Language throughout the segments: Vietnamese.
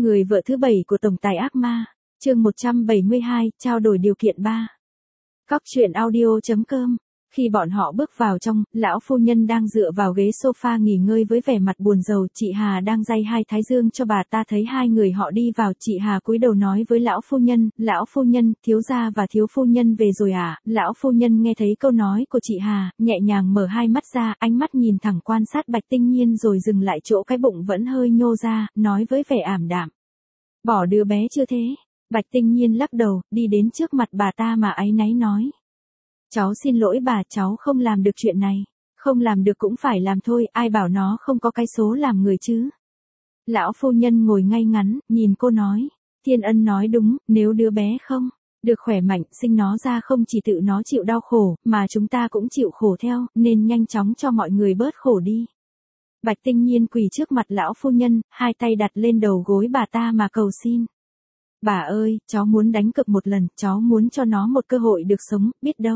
Người vợ thứ 7 của tổng tài ác ma, chương 172, trao đổi điều kiện 3. Cóc truyện audio.com. Khi bọn họ bước vào trong, lão phu nhân đang dựa vào ghế sofa nghỉ ngơi với vẻ mặt buồn rầu, chị Hà đang day hai thái dương cho bà ta thấy hai người họ đi vào, chị Hà cúi đầu nói với lão phu nhân, thiếu gia và thiếu phu nhân về rồi à, lão phu nhân nghe thấy câu nói của chị Hà, nhẹ nhàng mở hai mắt ra, ánh mắt nhìn thẳng quan sát Bạch Tinh Nhiên rồi dừng lại chỗ cái bụng vẫn hơi nhô ra, nói với vẻ ảm đạm. Bỏ đứa bé chưa thế? Bạch Tinh Nhiên lắc đầu, đi đến trước mặt bà ta mà áy náy nói. Cháu xin lỗi bà, cháu không làm được chuyện này. Không làm được cũng phải làm thôi, ai bảo nó không có cái số làm người chứ. Lão phu nhân ngồi ngay ngắn, nhìn cô nói. Thiên Ân nói đúng, nếu đứa bé không được khỏe mạnh, sinh nó ra không chỉ tự nó chịu đau khổ, mà chúng ta cũng chịu khổ theo, nên nhanh chóng cho mọi người bớt khổ đi. Bạch Tinh Nhiên quỳ trước mặt lão phu nhân, hai tay đặt lên đầu gối bà ta mà cầu xin. Bà ơi, cháu muốn đánh cược một lần, cháu muốn cho nó một cơ hội được sống, biết đâu.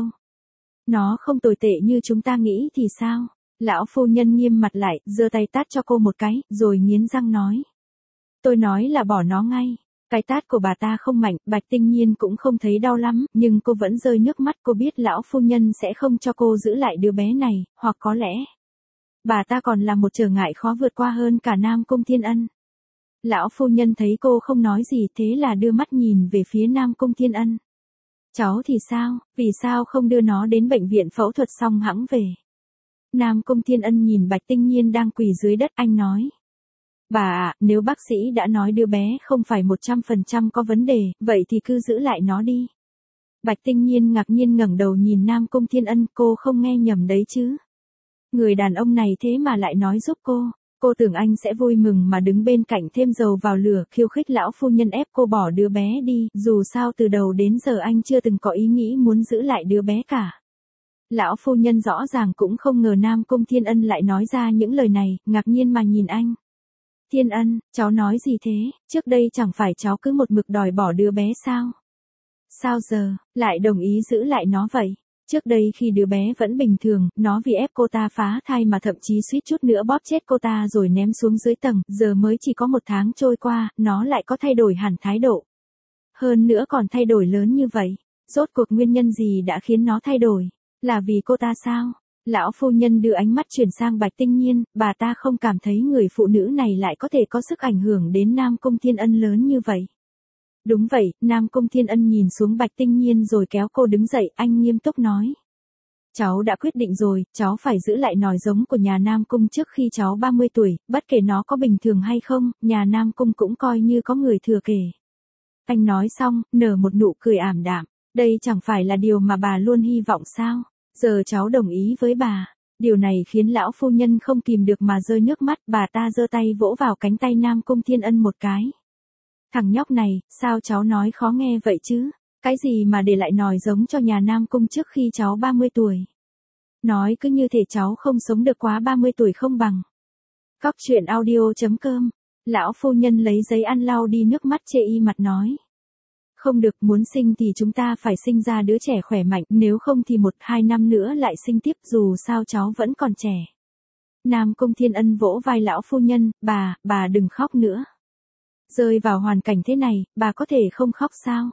Nó không tồi tệ như chúng ta nghĩ thì sao? Lão phu nhân nghiêm mặt lại, giơ tay tát cho cô một cái, rồi nghiến răng nói. Tôi nói là bỏ nó ngay. Cái tát của bà ta không mạnh, Bạch Tinh Nhiên cũng không thấy đau lắm, nhưng cô vẫn rơi nước mắt, cô biết lão phu nhân sẽ không cho cô giữ lại đứa bé này, hoặc có lẽ bà ta còn là một trở ngại khó vượt qua hơn cả Nam Cung Thiên Ân. Lão phu nhân thấy cô không nói gì thế là đưa mắt nhìn về phía Nam Cung Thiên Ân. Cháu thì sao, vì sao không đưa nó đến bệnh viện phẫu thuật xong hẵng về? Nam Cung Thiên Ân nhìn Bạch Tinh Nhiên đang quỳ dưới đất, anh nói. Bà ạ, nếu bác sĩ đã nói đứa bé không phải 100% có vấn đề, vậy thì cứ giữ lại nó đi. Bạch Tinh Nhiên ngạc nhiên ngẩng đầu nhìn Nam Cung Thiên Ân, cô không nghe nhầm đấy chứ. Người đàn ông này thế mà lại nói giúp cô. Cô tưởng anh sẽ vui mừng mà đứng bên cạnh thêm dầu vào lửa, khiêu khích lão phu nhân ép cô bỏ đứa bé đi, dù sao từ đầu đến giờ anh chưa từng có ý nghĩ muốn giữ lại đứa bé cả. Lão phu nhân rõ ràng cũng không ngờ Nam Cung Thiên Ân lại nói ra những lời này, ngạc nhiên mà nhìn anh. Thiên Ân, cháu nói gì thế, trước đây chẳng phải cháu cứ một mực đòi bỏ đứa bé sao? Sao giờ, lại đồng ý giữ lại nó vậy? Trước đây khi đứa bé vẫn bình thường, nó vì ép cô ta phá thai mà thậm chí suýt chút nữa bóp chết cô ta rồi ném xuống dưới tầng, giờ mới chỉ có 1 tháng trôi qua, nó lại có thay đổi hẳn thái độ. Hơn nữa còn thay đổi lớn như vậy. Rốt cuộc nguyên nhân gì đã khiến nó thay đổi? Là vì cô ta sao? Lão phu nhân đưa ánh mắt chuyển sang Bạch Tinh Nhiên, bà ta không cảm thấy người phụ nữ này lại có thể có sức ảnh hưởng đến Nam Cung Thiên Ân lớn như vậy. Đúng vậy, Nam Cung Thiên Ân nhìn xuống Bạch Tinh Nhiên rồi kéo cô đứng dậy, anh nghiêm túc nói. Cháu đã quyết định rồi, cháu phải giữ lại nòi giống của nhà Nam Cung trước khi cháu 30 tuổi, bất kể nó có bình thường hay không, nhà Nam Cung cũng coi như có người thừa kế. Anh nói xong, nở một nụ cười ảm đạm, đây chẳng phải là điều mà bà luôn hy vọng sao, giờ cháu đồng ý với bà. Điều này khiến lão phu nhân không kìm được mà rơi nước mắt, bà ta giơ tay vỗ vào cánh tay Nam Cung Thiên Ân một cái. Thằng nhóc này, sao cháu nói khó nghe vậy chứ? Cái gì mà để lại nòi giống cho nhà Nam Cung trước khi cháu 30 tuổi? Nói cứ như thể cháu không sống được quá 30 tuổi không bằng. Cóc truyện audio.com. Lão phu nhân lấy giấy ăn lau đi nước mắt chê y mặt nói. Không được, muốn sinh thì chúng ta phải sinh ra đứa trẻ khỏe mạnh, nếu không thì 1-2 năm nữa lại sinh tiếp, dù sao cháu vẫn còn trẻ. Nam Cung Thiên Ân vỗ vai lão phu nhân, bà đừng khóc nữa. Rơi vào hoàn cảnh thế này, bà có thể không khóc sao?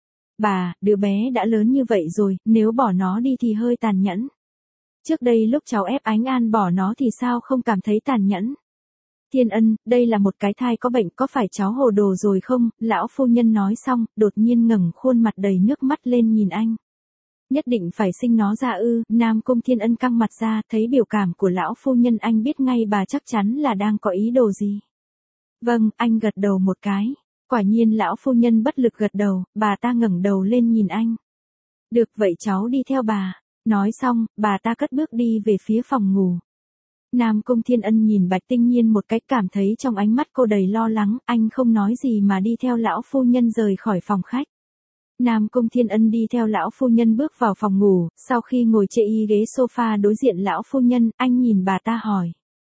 Bà, đứa bé đã lớn như vậy rồi, nếu bỏ nó đi thì hơi tàn nhẫn. Trước đây lúc cháu ép Ánh An bỏ nó thì sao không cảm thấy tàn nhẫn? Thiên Ân, đây là một cái thai có bệnh, có phải cháu hồ đồ rồi không? Lão phu nhân nói xong, đột nhiên ngẩng khuôn mặt đầy nước mắt lên nhìn anh. Nhất định phải sinh nó ra ư? Nam Cung Thiên Ân căng mặt ra, thấy biểu cảm của lão phu nhân anh biết ngay bà chắc chắn là đang có ý đồ gì. Vâng, anh gật đầu một cái. Quả nhiên lão phu nhân bất lực gật đầu, bà ta ngẩng đầu lên nhìn anh. Được vậy cháu đi theo bà. Nói xong, bà ta cất bước đi về phía phòng ngủ. Nam Cung Thiên Ân nhìn Bạch Tinh Nhiên một cách cảm thấy trong ánh mắt cô đầy lo lắng, anh không nói gì mà đi theo lão phu nhân rời khỏi phòng khách. Nam Cung Thiên Ân đi theo lão phu nhân bước vào phòng ngủ, sau khi ngồi chê y ghế sofa đối diện lão phu nhân, anh nhìn bà ta hỏi.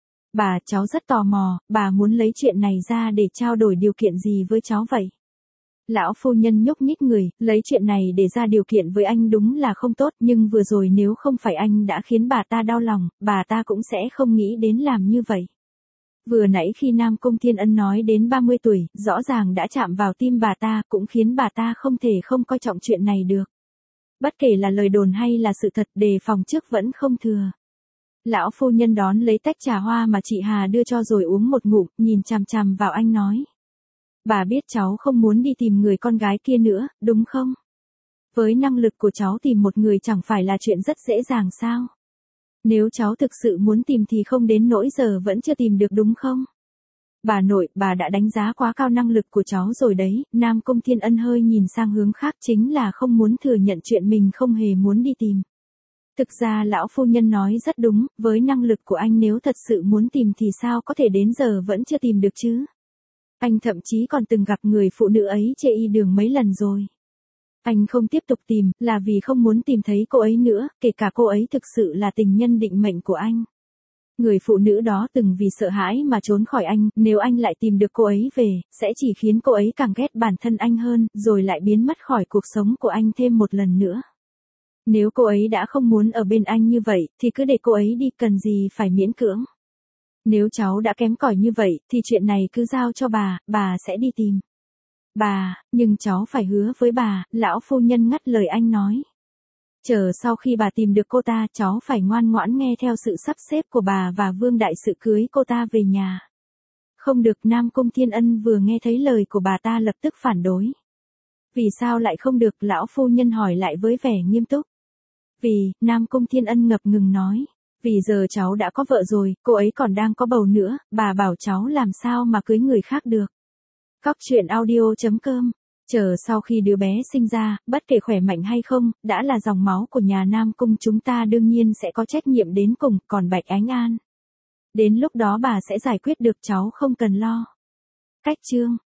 Bà, cháu rất tò mò, bà muốn lấy chuyện này ra để trao đổi điều kiện gì với cháu vậy? Lão phu nhân nhúc nhích người, lấy chuyện này để ra điều kiện với anh đúng là không tốt, nhưng vừa rồi nếu không phải anh đã khiến bà ta đau lòng, bà ta cũng sẽ không nghĩ đến làm như vậy. Vừa nãy khi Nam Cung Thiên Ân nói đến 30 tuổi, rõ ràng đã chạm vào tim bà ta, cũng khiến bà ta không thể không coi trọng chuyện này được. Bất kể là lời đồn hay là sự thật, đề phòng trước vẫn không thừa. Lão phu nhân đón lấy tách trà hoa mà chị Hà đưa cho rồi uống một ngụm, nhìn chằm chằm vào anh nói. Bà biết cháu không muốn đi tìm người con gái kia nữa, đúng không? Với năng lực của cháu tìm một người chẳng phải là chuyện rất dễ dàng sao? Nếu cháu thực sự muốn tìm thì không đến nỗi giờ vẫn chưa tìm được đúng không? Bà nội, bà đã đánh giá quá cao năng lực của cháu rồi đấy. Nam Cung Thiên Ân hơi nhìn sang hướng khác, chính là không muốn thừa nhận chuyện mình không hề muốn đi tìm. Thực ra lão phu nhân nói rất đúng, với năng lực của anh nếu thật sự muốn tìm thì sao có thể đến giờ vẫn chưa tìm được chứ? Anh thậm chí còn từng gặp người phụ nữ ấy chê y đường mấy lần rồi. Anh không tiếp tục tìm, là vì không muốn tìm thấy cô ấy nữa, kể cả cô ấy thực sự là tình nhân định mệnh của anh. Người phụ nữ đó từng vì sợ hãi mà trốn khỏi anh, nếu anh lại tìm được cô ấy về, sẽ chỉ khiến cô ấy càng ghét bản thân anh hơn, rồi lại biến mất khỏi cuộc sống của anh thêm một lần nữa. Nếu cô ấy đã không muốn ở bên anh như vậy, thì cứ để cô ấy đi, cần gì phải miễn cưỡng. Nếu cháu đã kém cỏi như vậy, thì chuyện này cứ giao cho bà sẽ đi tìm. Bà, nhưng cháu phải hứa với bà, lão phu nhân ngắt lời anh nói. Chờ sau khi bà tìm được cô ta, cháu phải ngoan ngoãn nghe theo sự sắp xếp của bà và Vương đại sự cưới cô ta về nhà. Không được. Nam Cung Thiên Ân vừa nghe thấy lời của bà ta lập tức phản đối. Vì sao lại không được? Lão phu nhân hỏi lại với vẻ nghiêm túc. Vì, Nam Cung Thiên Ân ngập ngừng nói. Vì giờ cháu đã có vợ rồi, cô ấy còn đang có bầu nữa, bà bảo cháu làm sao mà cưới người khác được. Cóc truyện audio.com. Chờ sau khi đứa bé sinh ra, bất kể khỏe mạnh hay không, đã là dòng máu của nhà Nam Cung chúng ta đương nhiên sẽ có trách nhiệm đến cùng, còn Bạch Ánh An. Đến lúc đó bà sẽ giải quyết được, cháu không cần lo. Cách chương